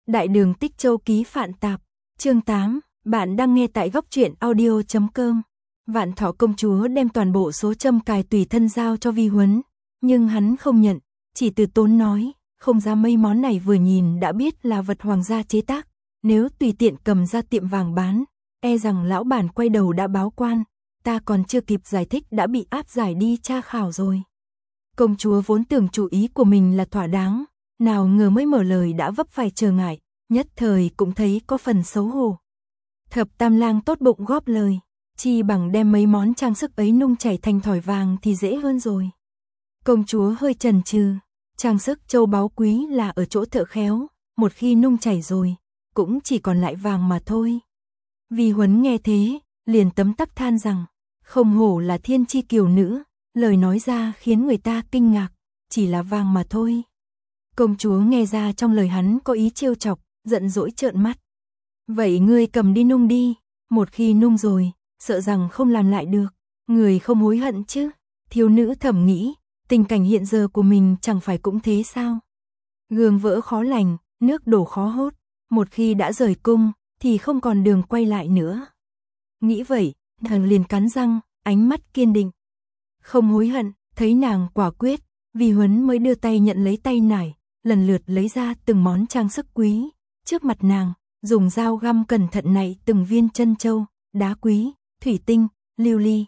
Đại đường Tích Châu ký Phạn Tạp, chương 8, bạn đang nghe tại góc truyện audio.com. Vạn Thọ công chúa đem toàn bộ số châm cài tùy thân giao cho Vi Huấn, nhưng hắn không nhận, chỉ từ tốn nói, không ra mấy món này vừa nhìn đã biết là vật hoàng gia chế tác, nếu tùy tiện cầm ra tiệm vàng bán, e rằng lão bản quay đầu đã báo quan, ta còn chưa kịp giải thích đã bị áp giải đi tra khảo rồi. Công chúa vốn tưởng chủ ý của mình là thỏa đáng, nào ngờ mới mở lời đã vấp phải trở ngại, nhất thời cũng thấy có phần xấu hổ. Thập Tam Lang tốt bụng góp lời, chi bằng đem mấy món trang sức ấy nung chảy thành thỏi vàng thì dễ hơn rồi. Công chúa hơi chần chừ, trang sức châu báu quý là ở chỗ thợ khéo, một khi nung chảy rồi, cũng chỉ còn lại vàng mà thôi. Vi Huấn nghe thế, liền tấm tắc than rằng, không hổ là thiên chi kiều nữ, lời nói ra khiến người ta kinh ngạc, chỉ là vàng mà thôi. Công chúa nghe ra trong lời hắn có ý trêu chọc, giận dỗi trợn mắt. Vậy ngươi cầm đi nung đi, một khi nung rồi, sợ rằng không làm lại được, người không hối hận chứ. Thiếu nữ thầm nghĩ, tình cảnh hiện giờ của mình chẳng phải cũng thế sao. Gương vỡ khó lành, nước đổ khó hốt, một khi đã rời cung, thì không còn đường quay lại nữa. Nghĩ vậy, thần liền cắn răng, ánh mắt kiên định. Không hối hận, thấy nàng quả quyết, Vi Huấn mới đưa tay nhận lấy tay nải, lần lượt lấy ra từng món trang sức quý, trước mặt nàng, dùng dao găm cẩn thận nạy từng viên chân châu, đá quý, thủy tinh, lưu ly.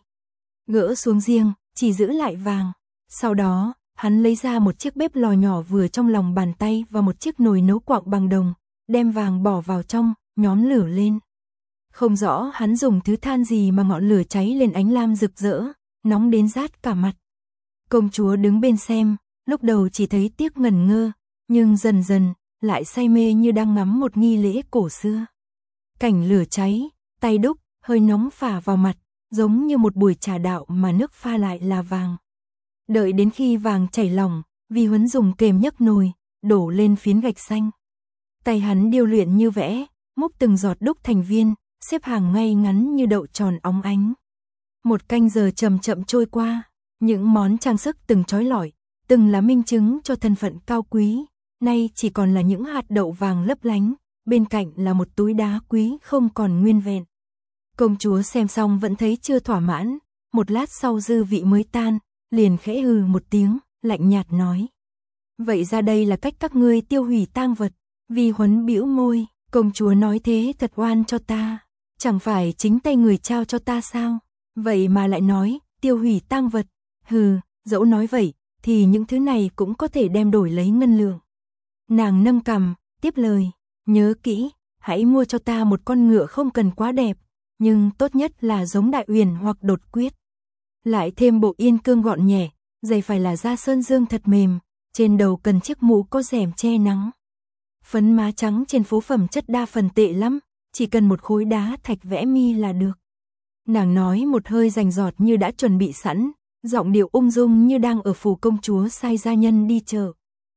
Gỡ xuống riêng, chỉ giữ lại vàng. Sau đó, hắn lấy ra một chiếc bếp lò nhỏ vừa trong lòng bàn tay và một chiếc nồi nấu quặng bằng đồng, đem vàng bỏ vào trong, nhóm lửa lên. Không rõ hắn dùng thứ than gì mà ngọn lửa cháy lên ánh lam rực rỡ, nóng đến rát cả mặt. Công chúa đứng bên xem, lúc đầu chỉ thấy tiếc ngẩn ngơ, nhưng dần dần, lại say mê như đang ngắm một nghi lễ cổ xưa. Cảnh lửa cháy, tay đúc, hơi nóng phả vào mặt, giống như một buổi trà đạo mà nước pha lại là vàng. Đợi đến khi vàng chảy lỏng, Vi Huấn dùng kềm nhấc nồi, đổ lên phiến gạch xanh. Tay hắn điêu luyện như vẽ, múc từng giọt đúc thành viên, xếp hàng ngay ngắn như đậu tròn óng ánh. Một canh giờ chậm chậm trôi qua, những món trang sức từng chói lọi, từng là minh chứng cho thân phận cao quý, nay chỉ còn là những hạt đậu vàng lấp lánh, bên cạnh là một túi đá quý không còn nguyên vẹn. Công chúa xem xong vẫn thấy chưa thỏa mãn, một lát sau dư vị mới tan, liền khẽ hừ một tiếng, lạnh nhạt nói. Vậy ra đây là cách các ngươi tiêu hủy tang vật. Vi Huấn bĩu môi, công chúa nói thế thật oan cho ta, chẳng phải chính tay người trao cho ta sao, vậy mà lại nói, tiêu hủy tang vật. Hừ, dẫu nói vậy, thì những thứ này cũng có thể đem đổi lấy ngân lượng. Nàng nâng cằm, tiếp lời, nhớ kỹ, hãy mua cho ta một con ngựa không cần quá đẹp, nhưng tốt nhất là giống Đại Uyển hoặc Đột Quyết. Lại thêm bộ yên cương gọn nhẹ, giày phải là da sơn dương thật mềm, trên đầu cần chiếc mũ có rèm che nắng. Phấn má trắng trên phố phẩm chất đa phần tệ lắm, chỉ cần một khối đá thạch vẽ mi là được. Nàng nói một hơi rành rọt như đã chuẩn bị sẵn, giọng điệu ung dung như đang ở phủ công chúa sai gia nhân đi chợ.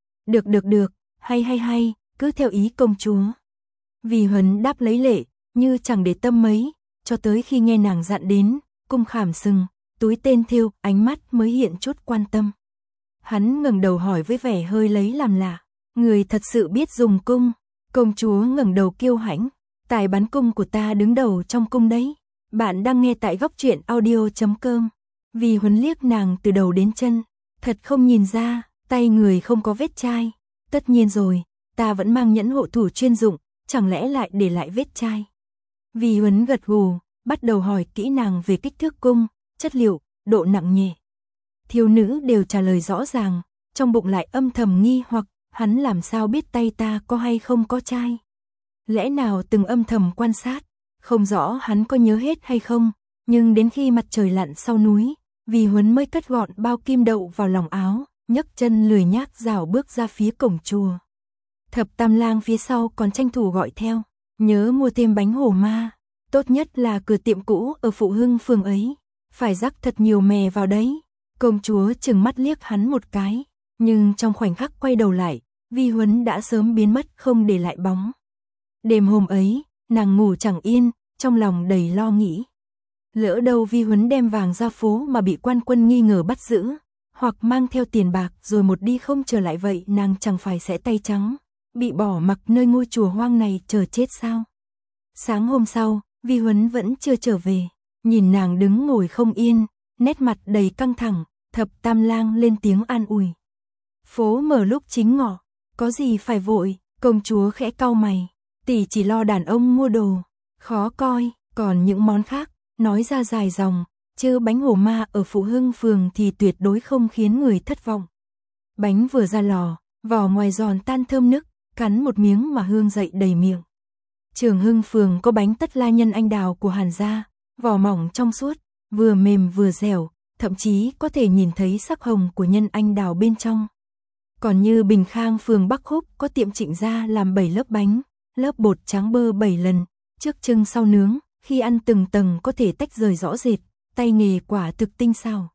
Được, hay, cứ theo ý công chúa. Vi Huấn đáp lấy lệ, như chẳng để tâm mấy, cho tới khi nghe nàng dặn đến, cung khảm sừng, túi tên thêu, ánh mắt mới hiện chút quan tâm. Hắn ngẩng đầu hỏi với vẻ hơi lấy làm lạ, người thật sự biết dùng cung. Công chúa ngẩng đầu kiêu hãnh, tài bắn cung của ta đứng đầu trong cung đấy. Bạn đang nghe tại góc truyện audio.com. Vi Huấn liếc nàng từ đầu đến chân, thật không nhìn ra, tay người không có vết chai. Tất nhiên rồi, ta vẫn mang nhẫn hộ thủ chuyên dụng, chẳng lẽ lại để lại vết chai. Vi Huấn gật gù, bắt đầu hỏi kỹ nàng về kích thước cung, chất liệu, độ nặng nhẹ. Thiếu nữ đều trả lời rõ ràng, trong bụng lại âm thầm nghi hoặc, hắn làm sao biết tay ta có hay không có chai. Lẽ nào từng âm thầm quan sát, không rõ hắn có nhớ hết hay không, nhưng đến khi mặt trời lặn sau núi, Vi Huấn mới cất gọn bao kim đậu vào lòng áo, nhấc chân lười nhác rảo bước ra phía cổng chùa. Thập Tam Lang phía sau còn tranh thủ gọi theo, nhớ mua thêm bánh hổ ma, tốt nhất là cửa tiệm cũ ở Phụ Hưng phường ấy, phải rắc thật nhiều mè vào đấy. Công chúa chừng mắt liếc hắn một cái, nhưng trong khoảnh khắc quay đầu lại, Vi Huấn đã sớm biến mất không để lại bóng. Đêm hôm ấy, nàng ngủ chẳng yên, trong lòng đầy lo nghĩ. Lỡ đâu Vi Huấn đem vàng ra phố mà bị quan quân nghi ngờ bắt giữ, hoặc mang theo tiền bạc rồi một đi không trở lại vậy nàng chẳng phải sẽ tay trắng. bị bỏ mặc nơi ngôi chùa hoang này chờ chết sao? Sáng hôm sau, Vi Huấn vẫn chưa trở về, nhìn nàng đứng ngồi không yên, nét mặt đầy căng thẳng, Thập Tam Lang lên tiếng an ủi. Phố mở lúc chính ngọ, có gì phải vội, công chúa khẽ cau mày, tỷ chỉ lo đàn ông mua đồ, khó coi, còn những món khác, nói ra dài dòng, chứ bánh hổ ma ở Phụ Hưng phường thì tuyệt đối không khiến người thất vọng. Bánh vừa ra lò, vỏ ngoài giòn tan thơm nức, cắn một miếng mà hương dậy đầy miệng. Trường Hưng phường có bánh tất la nhân anh đào của Hàn gia, vỏ mỏng trong suốt, vừa mềm vừa dẻo, thậm chí có thể nhìn thấy sắc hồng của nhân anh đào bên trong. Còn như Bình Khang phường Bắc Húc có tiệm Trịnh gia làm 7 lớp bánh, lớp bột trắng bơ 7 lần, trước trưng sau nướng, khi ăn từng tầng có thể tách rời rõ rệt, tay nghề quả thực tinh xảo.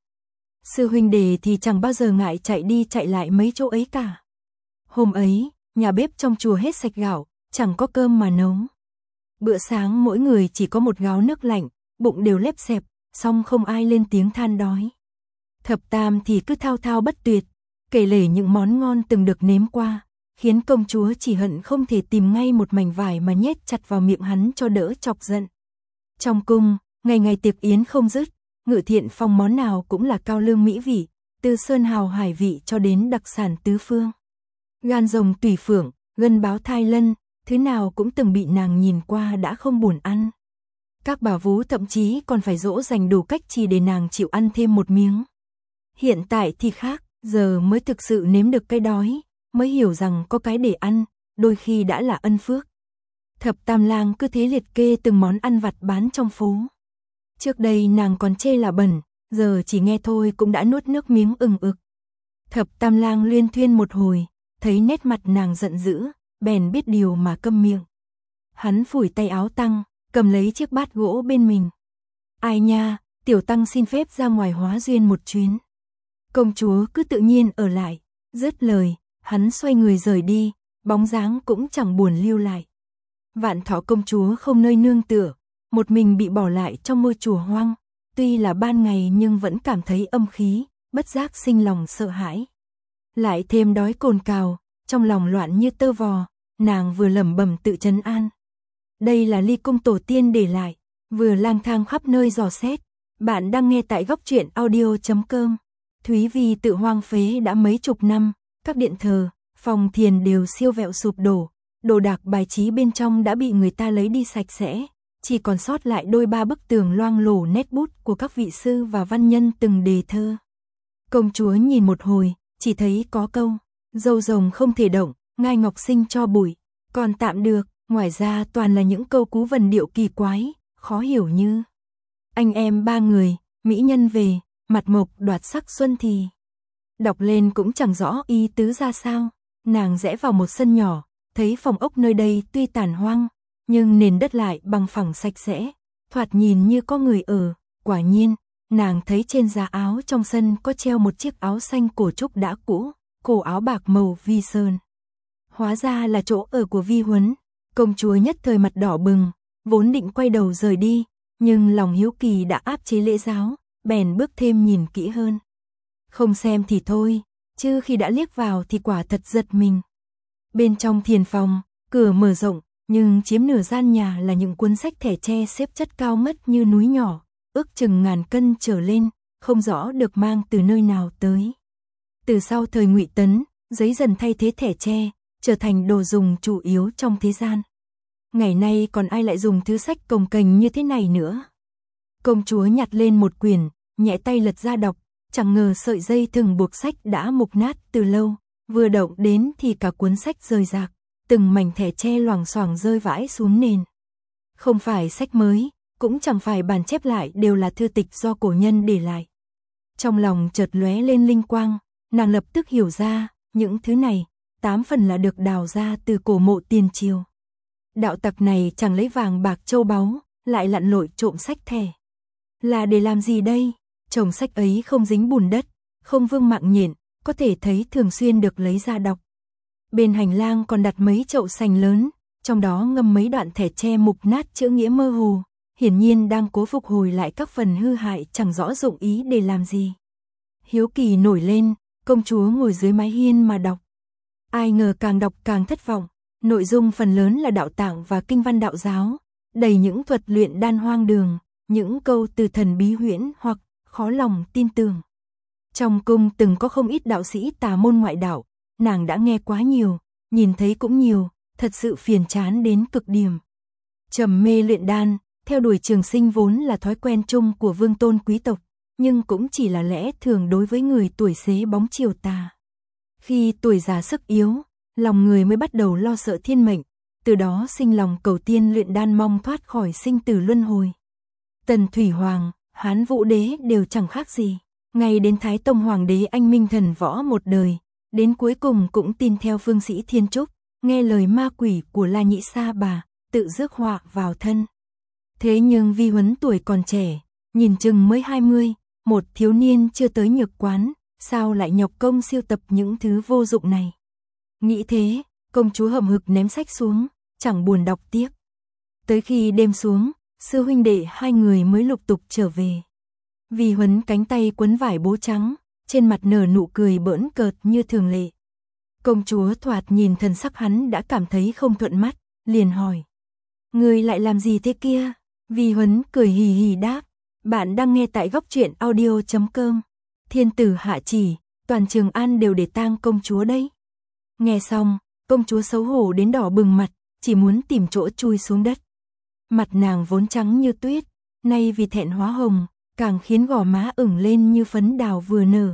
Sư huynh đệ thì chẳng bao giờ ngại chạy đi chạy lại mấy chỗ ấy cả. Hôm ấy, nhà bếp trong chùa hết sạch gạo, chẳng có cơm mà nấu. Bữa sáng mỗi người chỉ có một gáo nước lạnh, bụng đều lép xẹp, song không ai lên tiếng than đói. Thập Tam thì cứ thao thao bất tuyệt, kể lể những món ngon từng được nếm qua, khiến công chúa chỉ hận không thể tìm ngay một mảnh vải mà nhét chặt vào miệng hắn cho đỡ chọc giận. Trong cung, ngày ngày tiệc yến không dứt, Ngự Thiện Phòng món nào cũng là cao lương mỹ vị, từ sơn hào hải vị cho đến đặc sản tứ phương. Gan rồng tùy phượng, gân báo thai lân, thứ nào cũng từng bị nàng nhìn qua đã không buồn ăn. Các bà vú thậm chí còn phải dỗ dành đủ cách chỉ để nàng chịu ăn thêm một miếng. Hiện tại thì khác, giờ mới thực sự nếm được cái đói, mới hiểu rằng có cái để ăn, đôi khi đã là ân phước. Thập Tam Lang cứ thế liệt kê từng món ăn vặt bán trong phố. Trước đây nàng còn chê là bẩn, giờ chỉ nghe thôi cũng đã nuốt nước miếng ừng ực. Thập Tam Lang luyên thuyên một hồi, thấy nét mặt nàng giận dữ, bèn biết điều mà câm miệng. Hắn phủi tay áo tăng, cầm lấy chiếc bát gỗ bên mình. Ai nha, tiểu tăng xin phép ra ngoài hóa duyên một chuyến. Công chúa cứ tự nhiên ở lại, dứt lời, hắn xoay người rời đi, bóng dáng cũng chẳng buồn lưu lại. Vạn Thọ công chúa không nơi nương tựa, một mình bị bỏ lại trong ngôi chùa hoang, tuy là ban ngày nhưng vẫn cảm thấy âm khí, bất giác sinh lòng sợ hãi. Lại thêm đói cồn cào, trong lòng loạn như tơ vò, nàng vừa lẩm bẩm tự trấn an. Đây là ly cung tổ tiên để lại, vừa lang thang khắp nơi dò xét. Bạn đang nghe tại góc truyện audio.com. Thúy Vi tự hoang phế đã mấy chục năm, các điện thờ, phòng thiền đều siêu vẹo sụp đổ, đồ đạc bài trí bên trong đã bị người ta lấy đi sạch sẽ, chỉ còn sót lại đôi ba bức tường loang lổ nét bút của các vị sư và văn nhân từng đề thơ. Công chúa nhìn một hồi, chỉ thấy có câu, dâu rồng không thể động, ngai ngọc sinh cho bụi, còn tạm được, ngoài ra toàn là những câu cú vần điệu kỳ quái, khó hiểu như anh em ba người, mỹ nhân về, mặt mộc đoạt sắc xuân thì. Đọc lên cũng chẳng rõ ý tứ ra sao, nàng rẽ vào một sân nhỏ, thấy phòng ốc nơi đây tuy tàn hoang, nhưng nền đất lại bằng phẳng sạch sẽ, thoạt nhìn như có người ở. Quả nhiên, nàng thấy trên giá áo trong sân có treo một chiếc áo xanh cổ trúc đã cũ, cổ áo bạc màu vi sơn. Hóa ra là chỗ ở của Vi Huấn. Công chúa nhất thời mặt đỏ bừng, vốn định quay đầu rời đi, nhưng lòng hiếu kỳ đã áp chế lễ giáo, bèn bước thêm nhìn kỹ hơn. Không xem thì thôi, chứ khi đã liếc vào thì quả thật giật mình. Bên trong thiền phòng, cửa mở rộng, nhưng chiếm nửa gian nhà là những cuốn sách thẻ tre xếp chất cao ngất như núi nhỏ, ước chừng ngàn cân trở lên, không rõ được mang từ nơi nào tới. Từ sau thời Ngụy Tấn, giấy dần thay thế thẻ tre, trở thành đồ dùng chủ yếu trong thế gian. Ngày nay còn ai lại dùng thứ sách cồng kềnh như thế này nữa. Công chúa nhặt lên một quyển, nhẹ tay lật ra đọc, chẳng ngờ sợi dây thừng buộc sách đã mục nát từ lâu, vừa động đến thì cả cuốn sách rơi rạc, từng mảnh thẻ tre loảng xoảng rơi vãi xuống nền. Không phải sách mới, cũng chẳng phải bản chép lại, đều là thư tịch do cổ nhân để lại. Trong lòng chợt lóe lên linh quang, nàng lập tức hiểu ra, những thứ này, 8 phần là được đào ra từ cổ mộ tiền triều. Đạo tặc này chẳng lấy vàng bạc châu báu, lại lặn lội trộm sách thẻ. Là để làm gì đây? Chồng sách ấy không dính bùn đất, không vương mạng nhện, có thể thấy thường xuyên được lấy ra đọc. Bên hành lang còn đặt mấy chậu sành lớn, trong đó ngâm mấy đoạn thẻ tre mục nát chữ nghĩa mơ hồ, hiển nhiên đang cố phục hồi lại các phần hư hại chẳng rõ dụng ý để làm gì. Hiếu kỳ nổi lên, công chúa ngồi dưới mái hiên mà đọc. Ai ngờ càng đọc càng thất vọng, nội dung phần lớn là đạo tạng và kinh văn đạo giáo, đầy những thuật luyện đan hoang đường, những câu từ thần bí huyễn hoặc khó lòng tin tưởng. Trong cung từng có không ít đạo sĩ tà môn ngoại đạo, nàng đã nghe quá nhiều, nhìn thấy cũng nhiều, thật sự phiền chán đến cực điểm. Trầm mê luyện đan, theo đuổi trường sinh vốn là thói quen chung của vương tôn quý tộc, nhưng cũng chỉ là lẽ thường đối với người tuổi xế bóng chiều tà. Khi tuổi già sức yếu, lòng người mới bắt đầu lo sợ thiên mệnh, từ đó sinh lòng cầu tiên luyện đan mong thoát khỏi sinh tử luân hồi. Tần Thủy Hoàng, Hán Vũ Đế đều chẳng khác gì, ngay đến Thái Tông Hoàng đế anh minh thần võ một đời, đến cuối cùng cũng tin theo phương sĩ Thiên Trúc, nghe lời ma quỷ của La Nhĩ Sa Bà, tự rước họa vào thân. Thế nhưng Vi Huấn tuổi còn trẻ, nhìn chừng mới 20, một thiếu niên chưa tới nhược quán, sao lại nhọc công siêu tập những thứ vô dụng này. Nghĩ thế, công chúa hậm hực ném sách xuống, chẳng buồn đọc tiếp. Tới khi đêm xuống, sư huynh đệ hai người mới lục tục trở về. Vi Huấn cánh tay quấn vải bố trắng, trên mặt nở nụ cười bỡn cợt như thường lệ. Công chúa thoạt nhìn thần sắc hắn đã cảm thấy không thuận mắt, liền hỏi: "Ngươi lại làm gì thế kia?" Vi Huấn cười hì hì đáp: "Bạn đang nghe tại góc truyện audio.com. Thiên tử hạ chỉ, toàn Trường An đều để tang công chúa đấy." Nghe xong, công chúa xấu hổ đến đỏ bừng mặt, chỉ muốn tìm chỗ chui xuống đất. Mặt nàng vốn trắng như tuyết, nay vì thẹn hóa hồng, càng khiến gò má ửng lên như phấn đào vừa nở.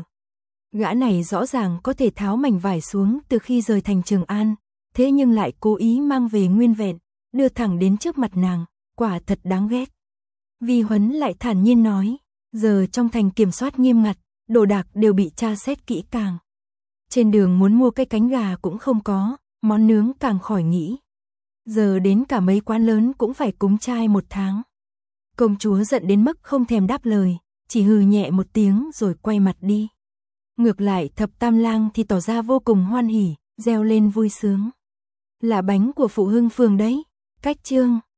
Gã này rõ ràng có thể tháo mảnh vải xuống từ khi rời thành Trường An, thế nhưng lại cố ý mang về nguyên vẹn, đưa thẳng đến trước mặt nàng, quả thật đáng ghét. Vi Huấn lại thản nhiên nói: "Giờ trong thành kiểm soát nghiêm ngặt, đồ đạc đều bị tra xét kỹ càng. Trên đường muốn mua cái cánh gà cũng không có, món nướng càng khỏi nghĩ. Giờ đến cả mấy quán lớn cũng phải cúng chay 1 tháng." Công chúa giận đến mức không thèm đáp lời, chỉ hừ nhẹ một tiếng rồi quay mặt đi. Ngược lại Thập Tam Lang thì tỏ ra vô cùng hoan hỉ, reo lên vui sướng: "Là bánh của phụ hưng phường đấy." Cách chương